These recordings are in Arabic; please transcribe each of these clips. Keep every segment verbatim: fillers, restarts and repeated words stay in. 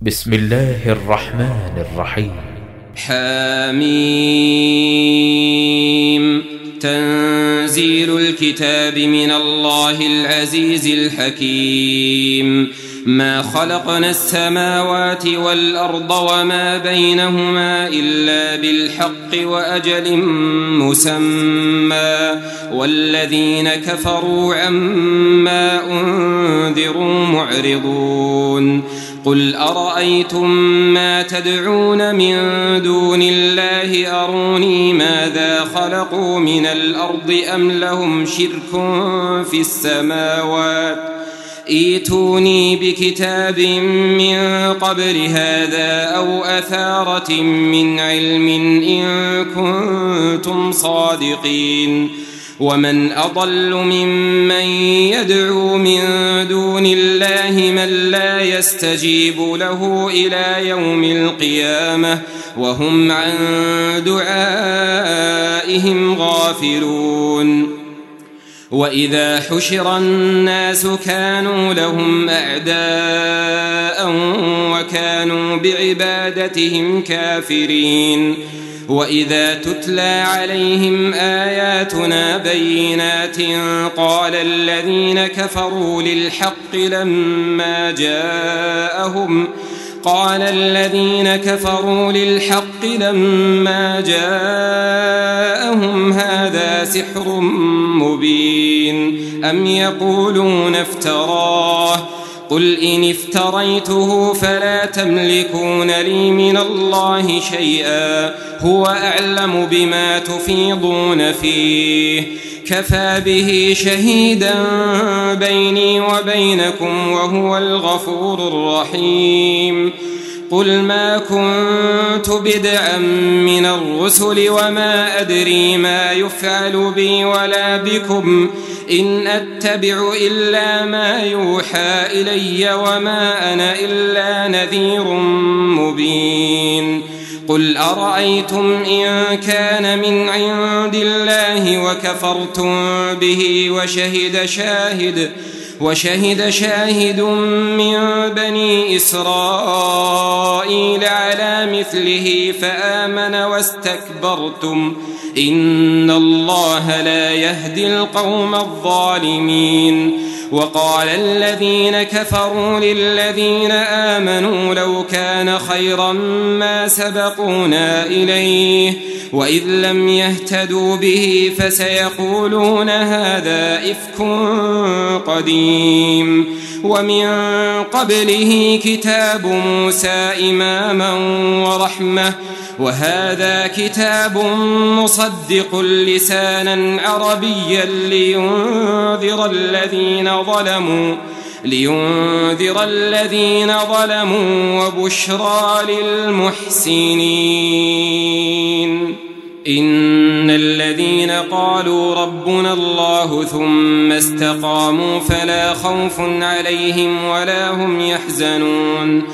بسم الله الرحمن الرحيم. حميم. تنزيل الكتاب من الله العزيز الحكيم. ما خلقنا السماوات والأرض وما بينهما إلا بالحق وأجل مسمى، والذين كفروا عما أنذروا معرضون. قل أرأيتم ما تدعون من دون الله أروني ماذا خلقوا من الأرض أم لهم شرك في السماوات ائتوني بكتاب من قبل هذا أو أثارة من علم إن كنتم صادقين. ومن أضل ممن يدعو من دون الله من لا يستجيب له إلى يوم القيامة وهم عن دعائهم غافلون. وإذا حشر الناس كانوا لهم أعداء وكانوا بعبادتهم كافرين. وإذا تتلى عليهم آياتنا بينات قال الذين كفروا للحق لما جاءهم قال الذين كفروا للحق لما جاءهم هذا سحر مبين أم يقولون افتراه قل إن افتريته فلا تملكون لي من الله شيئا هو أعلم بما تفيضون فيه كفى به شهيدا بيني وبينكم وهو الغفور الرحيم. قل ما كنت بدعا من الرسل وما أدري ما يفعل بي ولا بكم إن أتبع إلا ما يوحى إلي وما أنا إلا نذير مبين. قل أرأيتم إن كان من عند الله وكفرتم به وشهد شاهد وشهد شاهد من بني إسرائيل على مثله فآمن واستكبرتم إن الله لا يهدي القوم الظالمين. وقال الذين كفروا للذين آمنوا لو كان خيرا ما سبقونا إليه وإذ لم يهتدوا به فسيقولون هذا إفك قديم. ومن قبله كتاب موسى إماما ورحمة وهذا كتاب مصدق لسانا عربيا لينذر الذين ظلموا لينذر الذين ظلموا وبشرى للمحسنين. إن الذين قالوا ربنا الله ثم استقاموا فلا خوف عليهم ولا هم يحزنون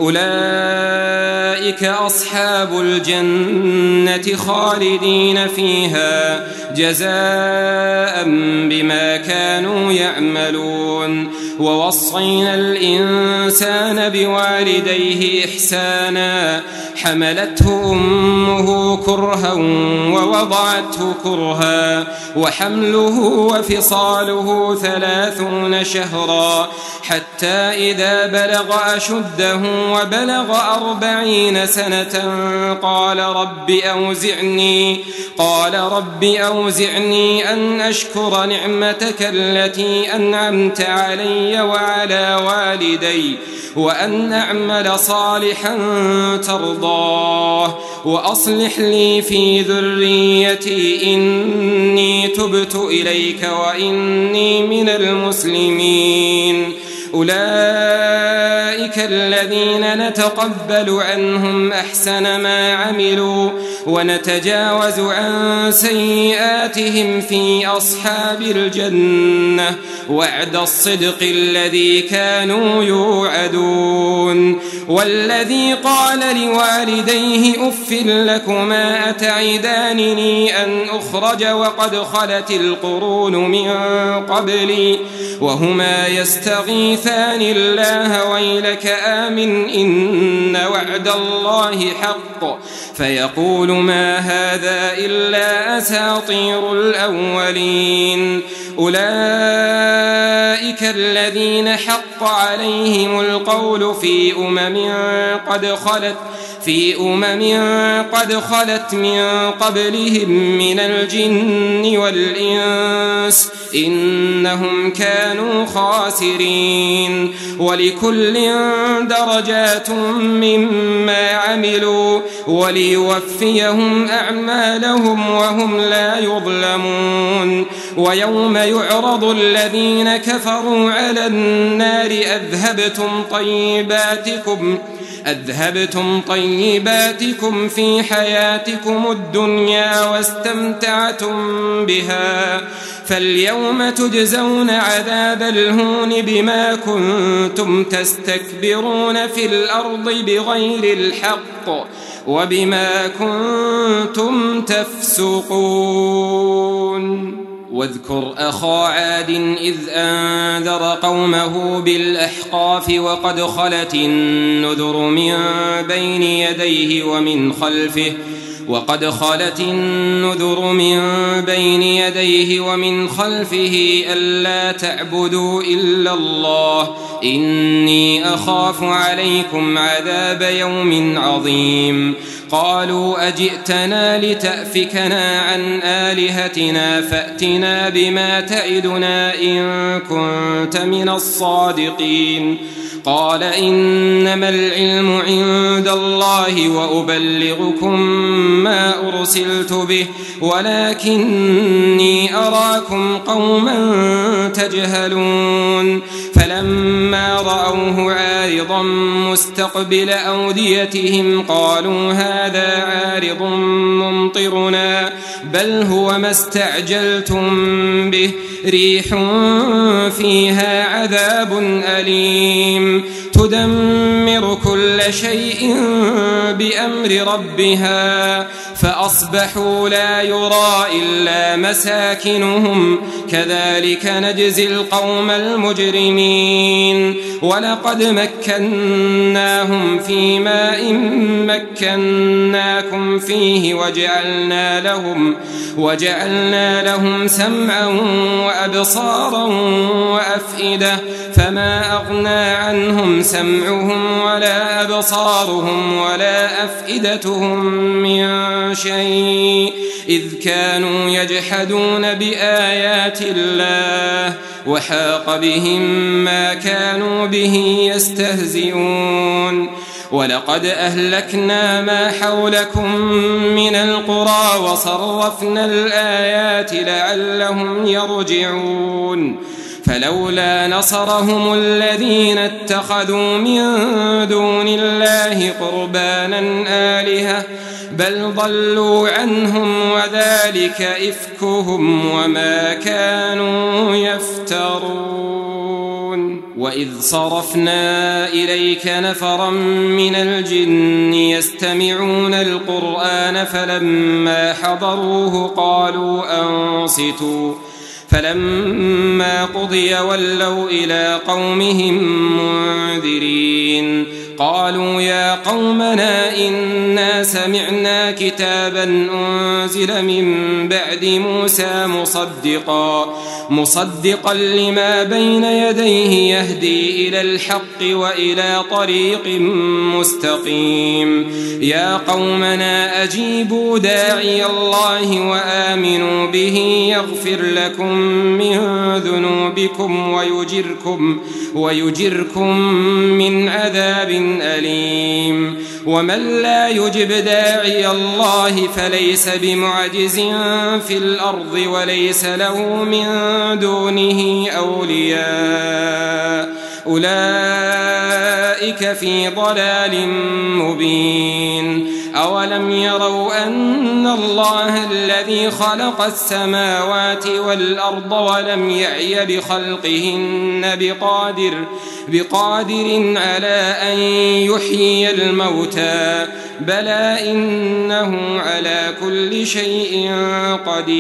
أولئك أصحاب الجنة خالدين فيها جزاء بما كانوا يعملون. ووصينا الإنسان بوالديه إحسانا حملته أمه كرها ووضعته كرها وحمله وفصاله ثلاثون شهرا حتى إذا بلغ أشده وبلغ أربعين سنة قال رب أوزعني قال رب أوزعني أن أشكر نعمتك التي أنعمت علي وعلى والدي وأن أعمل صالحا ترضاه وأصلح لي في ذريتي إني تبت إليك وإني من المسلمين. أولئك الذين نتقبل عنهم أحسن ما عملوا ونتجاوز عن سيئاتهم في أصحاب الجنة وعد الصدق الذي كانوا يوعدون. والذي قال لوالديه أف لكما أتعدانني أن أخرج وقد خلت القرون من قبلي وهما يستغيثان يصفان الله ويلك آمن إن وعد الله حق فيقول ما هذا إلا أساطير الأولين أولئك الذين حق عليهم القول في أمم قد خلت في أمم قد خلت من قبلهم من الجن والإنس إنهم كانوا خاسرين ولكل درجات مما عملوا وليوفيهم أعمالهم وهم لا يظلمون ويوم يعرض الذين كفروا على النار أذهبتم طيباتكم أذهبتم طيباتكم في حياتكم الدنيا واستمتعتم بها فاليوم تجزون عذاب الهون بما كنتم تستكبرون في الأرض بغير الحق وبما كنتم تفسقون واذكر أخا عاد إذ أنذر قومه بالأحقاف وقد خلت النذر من بين يديه ومن خلفه وقد خلت النذر من بين يديه ومن خلفه ألا تعبدوا إلا الله إني أخاف عليكم عذاب يوم عظيم قالوا أجئتنا لتأفكنا عن آلهتنا فأتنا بما تعدنا إن كنت من الصادقين قال إنما العلم عند الله وأبلغكم ما أرسلت به ولكني أراكم قوما تجهلون فلما رأوه عارضا مستقبل أوديتهم قالوا هذا عارض ممطرنا بل هو ما استعجلتم به ريح فيها عذاب أليم تدمر كل شيء بأمر ربها فأصبحوا لا يرى إلا مساكنهم كذلك نجزي القوم المجرمين ولقد مكناهم في ماء مكناكم فيه وجعلنا لهم وجعلنا لهم سمعا وأبصارا وأفئدة فما أغنى عنهم سمعهم ولا أبصارهم ولا أفئدتهم من شيء إذ كانوا يجحدون بآيات الله وحاق بهم ما كانوا به يستهزئون ولقد أهلكنا ما حولكم من القرى وصرفنا الآيات لعلهم يرجعون فلولا نصرهم الذين اتخذوا من دون الله قربانا آلهة بل ضلوا عنهم وذلك إفكهم وما كانوا يفترون وإذ صرفنا إليك نفرا من الجن يستمعون القرآن فلما حضروه قالوا أنصتوا فلما قضي ولوا إلى قومهم منذرين قالوا يا قومنا إنا سمعنا كتابا أنزل من بعد موسى مصدقا مصدقا لما بين يديه يهدي إلى الحق وإلى طريق مستقيم يا قومنا أجيبوا داعي الله وآمنوا به يغفر لكم من ذنوبكم ويجركم ويجركم من عذاب أليم ومن لا يجب داعي الله فليس بمعجز في الأرض وليس له من دونه أولياء أولئك في ضلال مبين أولم يروا أن الله الذي خلق السماوات والأرض ولم يعي بخلقهن بقادر بقادر على أن يحيي الموتى بلى إنه على كل شيء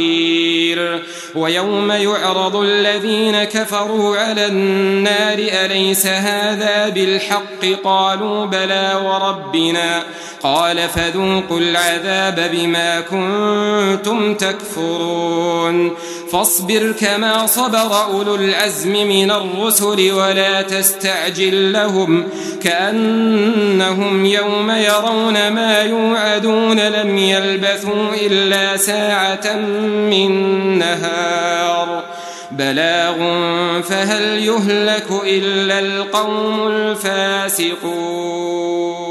قدير ويوم يعرض الذين كفروا على النار أليس هذا بالحق؟ قالوا بلى وربنا. قال فذوقوا العذاب بما كنتم تكفرون. فاصبر كما صبر أولو العزم من الرسل ولا تستعجل لهم كأنهم يوم يرون ما يوعدون لم يلبثوا إلا ساعة من نهار بلاغ فهل يهلك إلا القوم الفاسقون.